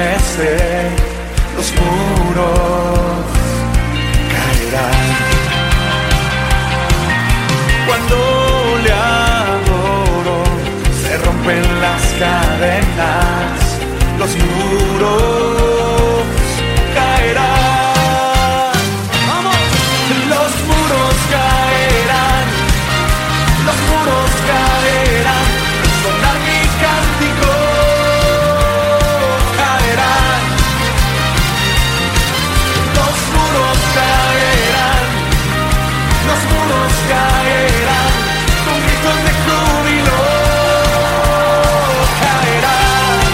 estremecer, los muros caerán. Cuando le adoro, se rompen las cadenas, los muros caerán. ¡Vamos! Los muros caerán, los muros caerán, sonar mi cántico caerán. Los muros caerán, los muros caerán, con gritos de júbilo caerán.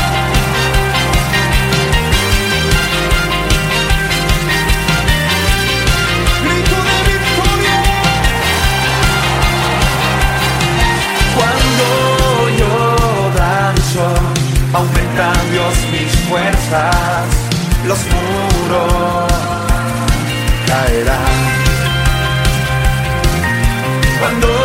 Grito de victoria. Cuando yo danzo, aumenta Dios mis fuerzas, los muros caerán. Cuando